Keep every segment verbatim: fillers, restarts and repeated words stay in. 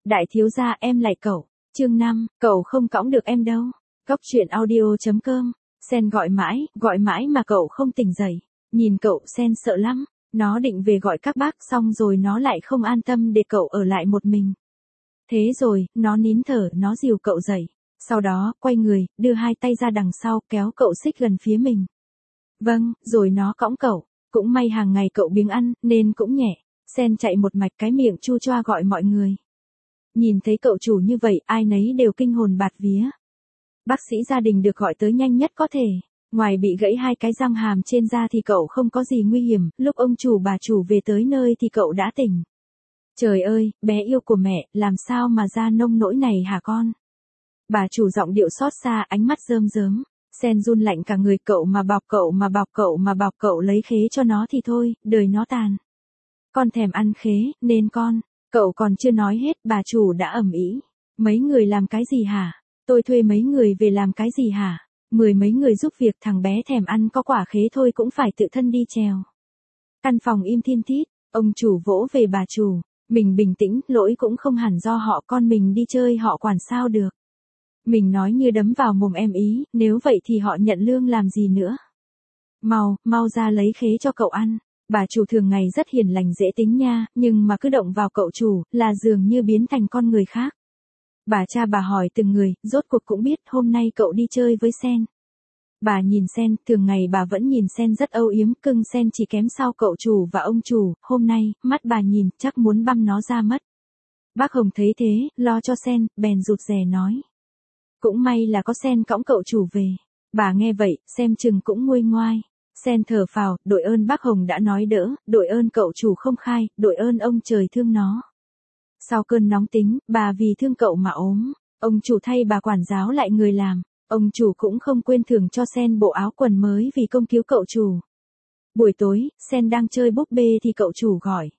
Đại thiếu gia em lại cậu. Chương năm, cậu không cõng được em đâu. Cóc truyện audio chấm com. Sen gọi mãi, gọi mãi mà cậu không tỉnh dậy. Nhìn cậu Sen sợ lắm. Nó định về gọi các bác xong rồi nó lại không an tâm để cậu ở lại một mình. Thế rồi, nó nín thở, nó dìu cậu dậy. Sau đó, quay người, đưa hai tay ra đằng sau, kéo cậu xích gần phía mình. Vâng, rồi nó cõng cậu. Cũng may hàng ngày cậu biếng ăn, nên cũng nhẹ. Sen chạy một mạch cái miệng chu choa gọi mọi người. Nhìn thấy cậu chủ như vậy, ai nấy đều kinh hồn bạt vía. Bác sĩ gia đình được gọi tới nhanh nhất có thể. Ngoài bị gãy hai cái răng hàm trên da thì cậu không có gì nguy hiểm, lúc ông chủ bà chủ về tới nơi thì cậu đã tỉnh. Trời ơi, bé yêu của mẹ, làm sao mà ra nông nỗi này hả con? Bà chủ giọng điệu xót xa, ánh mắt rơm rớm. Sen run lạnh cả người, cậu mà bọc cậu mà bọc cậu mà bọc cậu lấy khế cho nó thì thôi, đời nó tàn. Con thèm ăn khế, nên con, cậu còn chưa nói hết, bà chủ đã ầm ĩ. Mấy người làm cái gì hả? Tôi thuê mấy người về làm cái gì hả? Mười mấy người giúp việc, thằng bé thèm ăn có quả khế thôi cũng phải tự thân đi trèo. Căn phòng im thiên thít, ông chủ vỗ về bà chủ. Mình bình tĩnh, lỗi cũng không hẳn do họ, con mình đi chơi họ quản sao được. Mình nói như đấm vào mồm em ý, nếu vậy thì họ nhận lương làm gì nữa. Mau, mau ra lấy khế cho cậu ăn. Bà chủ thường ngày rất hiền lành dễ tính nha, nhưng mà cứ động vào cậu chủ, là dường như biến thành con người khác. Bà cha bà hỏi từng người, rốt cuộc cũng biết hôm nay cậu đi chơi với Sen. Bà nhìn Sen, thường ngày bà vẫn nhìn Sen rất âu yếm, cưng Sen chỉ kém sau cậu chủ và ông chủ, hôm nay, mắt bà nhìn, chắc muốn băm nó ra mất. Bác Hồng thấy thế, lo cho Sen, bèn rụt rè nói. Cũng may là có Sen cõng cậu chủ về. Bà nghe vậy, xem chừng cũng nguôi ngoai. Sen thở phào, đội ơn bác Hồng đã nói đỡ, đội ơn cậu chủ không khai, đội ơn ông trời thương nó. Sau cơn nóng tính, bà vì thương cậu mà ốm. Ông chủ thay bà quản giáo lại người làm. Ông chủ cũng không quên thưởng cho Sen bộ áo quần mới vì công cứu cậu chủ. Buổi tối, Sen đang chơi búp bê thì cậu chủ gọi.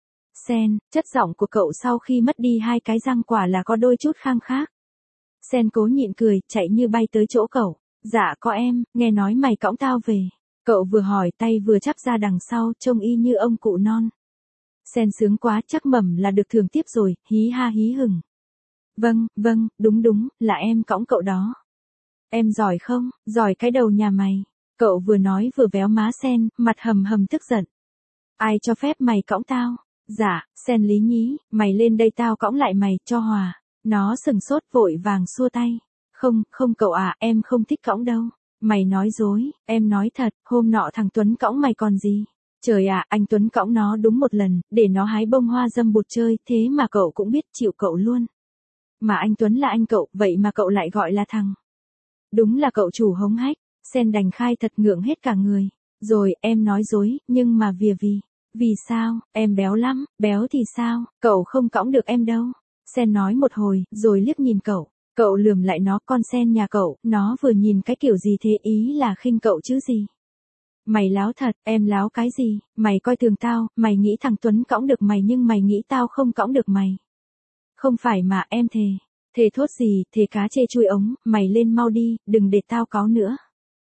Sen, chất giọng của cậu sau khi mất đi hai cái răng quả là có đôi chút khang khác. Sen cố nhịn cười, chạy như bay tới chỗ cậu. Dạ có em, nghe nói mày cõng tao về. Cậu vừa hỏi tay vừa chắp ra đằng sau, trông y như ông cụ non. Sen sướng quá, chắc mẩm là được thưởng tiếp rồi, hí ha hí hửng. Vâng, vâng, đúng đúng, là em cõng cậu đó. Em giỏi không, giỏi cái đầu nhà mày. Cậu vừa nói vừa véo má Sen, mặt hầm hầm tức giận. Ai cho phép mày cõng tao? Dạ, Sen lý nhí, mày lên đây tao cõng lại mày, cho hòa. Nó sừng sốt vội vàng xua tay. Không, không cậu à, em không thích cõng đâu. Mày nói dối, em nói thật, hôm nọ thằng Tuấn cõng mày còn gì. Trời ạ, à, anh Tuấn cõng nó đúng một lần, để nó hái bông hoa dâm bụt chơi, thế mà cậu cũng biết chịu cậu luôn. Mà anh Tuấn là anh cậu, vậy mà cậu lại gọi là thằng. Đúng là cậu chủ hống hách, Sen đành khai thật ngượng hết cả người. Rồi, em nói dối, nhưng mà vì vì, vì sao, em béo lắm, béo thì sao, cậu không cõng được em đâu. Sen nói một hồi, rồi liếc nhìn cậu. Cậu lườm lại nó, con Sen nhà cậu, nó vừa nhìn cái kiểu gì thế, ý là khinh cậu chứ gì. Mày láo thật, em láo cái gì, mày coi thường tao, mày nghĩ thằng Tuấn cõng được mày nhưng mày nghĩ tao không cõng được mày. Không phải mà, em thề. Thề thốt gì, thề cá chê chui ống, mày lên mau đi, đừng để tao cáu nữa.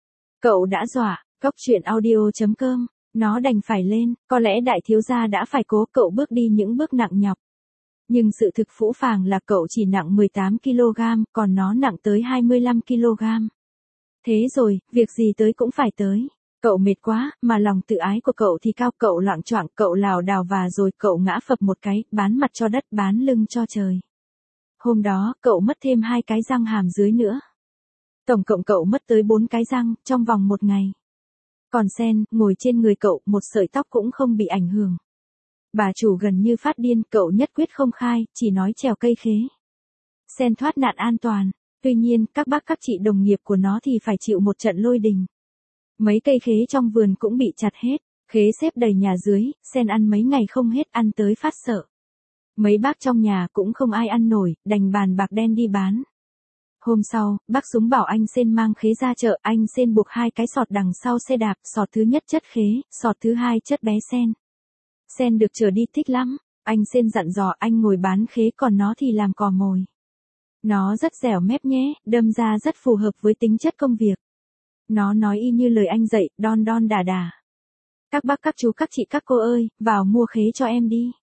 Cậu đã dọa, cóc truyện audio chấm com, nó đành phải lên, có lẽ đại thiếu gia đã phải cố cậu bước đi những bước nặng nhọc. Nhưng sự thực phũ phàng là cậu chỉ nặng mười tám ki lô gam, còn nó nặng tới hai mươi lăm ki lô gam. Thế rồi, việc gì tới cũng phải tới. Cậu mệt quá, mà lòng tự ái của cậu thì cao, cậu loạng choạng, cậu lảo đảo và rồi cậu ngã phập một cái, bán mặt cho đất, bán lưng cho trời. Hôm đó, cậu mất thêm hai cái răng hàm dưới nữa. Tổng cộng cậu mất tới bốn cái răng, trong vòng một ngày. Còn Sen, ngồi trên người cậu, một sợi tóc cũng không bị ảnh hưởng. Bà chủ gần như phát điên, cậu nhất quyết không khai, chỉ nói trèo cây khế. Sen thoát nạn an toàn, tuy nhiên, các bác các chị đồng nghiệp của nó thì phải chịu một trận lôi đình. Mấy cây khế trong vườn cũng bị chặt hết, khế xếp đầy nhà dưới, Sen ăn mấy ngày không hết, ăn tới phát sợ. Mấy bác trong nhà cũng không ai ăn nổi, đành bàn bạc đen đi bán. Hôm sau, bác Súng bảo anh Sen mang khế ra chợ, anh Sen buộc hai cái sọt đằng sau xe đạp, sọt thứ nhất chất khế, sọt thứ hai chất bé Sen. Sen được chở đi thích lắm, anh Sen dặn dò anh ngồi bán khế còn nó thì làm cò mồi. Nó rất dẻo mép nhé, đâm ra rất phù hợp với tính chất công việc. Nó nói y như lời anh dạy, đon đon đà đà. Các bác các chú các chị các cô ơi, vào mua khế cho em đi.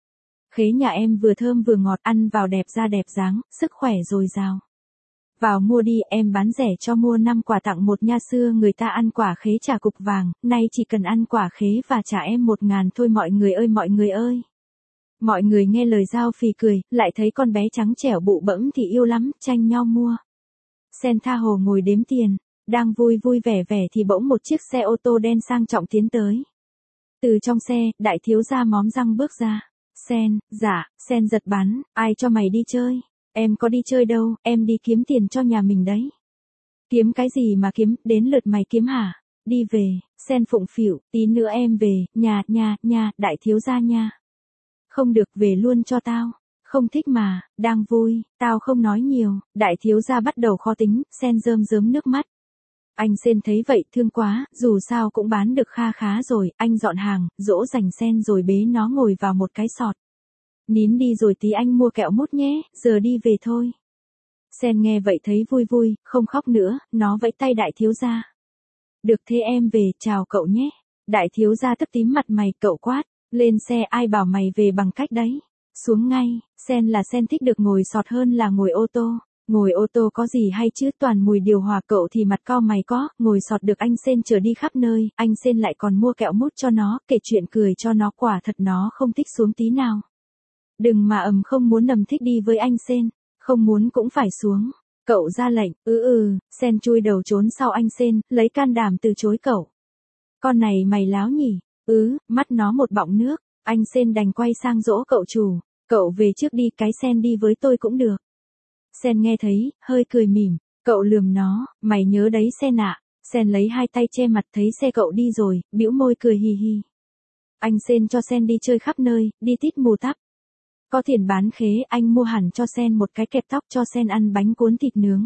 Khế nhà em vừa thơm vừa ngọt, ăn vào đẹp da đẹp dáng, sức khỏe dồi dào. Vào mua đi, em bán rẻ cho mua năm quả tặng một nha, xưa người ta ăn quả khế trả cục vàng, nay chỉ cần ăn quả khế và trả em một ngàn thôi mọi người ơi mọi người ơi. Mọi người nghe lời Giao phì cười, lại thấy con bé trắng trẻo bụ bẫm thì yêu lắm, tranh nhau mua. Sen tha hồ ngồi đếm tiền, đang vui vui vẻ vẻ thì bỗng một chiếc xe ô tô đen sang trọng tiến tới. Từ trong xe, đại thiếu gia móm răng bước ra. Sen, dạ, Sen giật bắn, ai cho mày đi chơi? Em có đi chơi đâu, em đi kiếm tiền cho nhà mình đấy. Kiếm cái gì mà kiếm, đến lượt mày kiếm hả? Đi về, Sen phụng phịu, tí nữa em về, nhà, nhà, nhà, đại thiếu gia nha. Không được, về luôn cho tao. Không thích mà, đang vui, tao không nói nhiều, đại thiếu gia bắt đầu khó tính, Sen rơm rớm nước mắt. Anh Sen thấy vậy thương quá, dù sao cũng bán được kha khá rồi, anh dọn hàng, dỗ dành Sen rồi bế nó ngồi vào một cái sọt. Nín đi rồi tí anh mua kẹo mút nhé, giờ đi về thôi. Sen nghe vậy thấy vui vui, không khóc nữa, nó vẫy tay đại thiếu gia. Được thế em về, chào cậu nhé. Đại thiếu gia tức tím mặt mày, cậu quát, lên xe, ai bảo mày về bằng cách đấy. Xuống ngay, Sen là Sen thích được ngồi sọt hơn là ngồi ô tô. Ngồi ô tô có gì hay chứ, toàn mùi điều hòa, cậu thì mặt cau mày có, ngồi sọt được anh Sen chở đi khắp nơi, anh Sen lại còn mua kẹo mút cho nó, kể chuyện cười cho nó, quả thật nó không thích xuống tí nào. Đừng mà ầm không muốn nằm thích đi với anh Sen, không muốn cũng phải xuống. Cậu ra lệnh, ừ ừ, Sen chui đầu trốn sau anh Sen, lấy can đảm từ chối cậu. Con này mày láo nhỉ, ừ, mắt nó một bọng nước, anh Sen đành quay sang dỗ cậu chủ, cậu về trước đi, cái Sen đi với tôi cũng được. Sen nghe thấy, hơi cười mỉm, cậu lườm nó, mày nhớ đấy Sen ạ. Sen lấy hai tay che mặt thấy xe cậu đi rồi, bĩu môi cười hì hì. Anh Sen cho Sen đi chơi khắp nơi, đi tít mù tắp. Có tiền bán khế, anh mua hẳn cho Sen một cái kẹp tóc, cho Sen ăn bánh cuốn thịt nướng.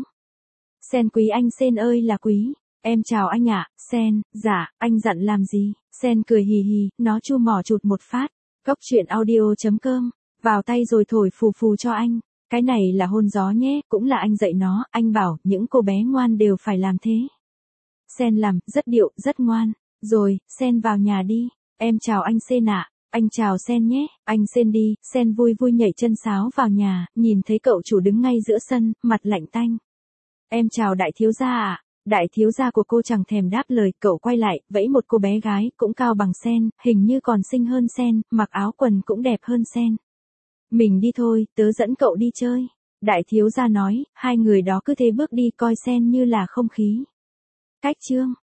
Sen quý anh Sen ơi là quý. Em chào anh ạ. Sen, dạ, anh dặn làm gì? Sen cười hì hì, nó chu mỏ chụt một phát. Góc truyện audio chấm com, vào tay rồi thổi phù phù cho anh. Cái này là hôn gió nhé, cũng là anh dạy nó, anh bảo, những cô bé ngoan đều phải làm thế. Sen làm, rất điệu, rất ngoan. Rồi, Sen vào nhà đi. Em chào anh Sen ạ. Anh chào Sen nhé, anh Sen đi. Sen vui vui nhảy chân sáo vào nhà, nhìn thấy cậu chủ đứng ngay giữa sân, mặt lạnh tanh. Em chào đại thiếu gia ạ. Đại thiếu gia của cô chẳng thèm đáp lời, cậu quay lại, vẫy một cô bé gái, cũng cao bằng Sen, hình như còn xinh hơn Sen, mặc áo quần cũng đẹp hơn Sen. Mình đi thôi, tớ dẫn cậu đi chơi. Đại thiếu gia nói, hai người đó cứ thế bước đi, coi Sen như là không khí. Cách chương.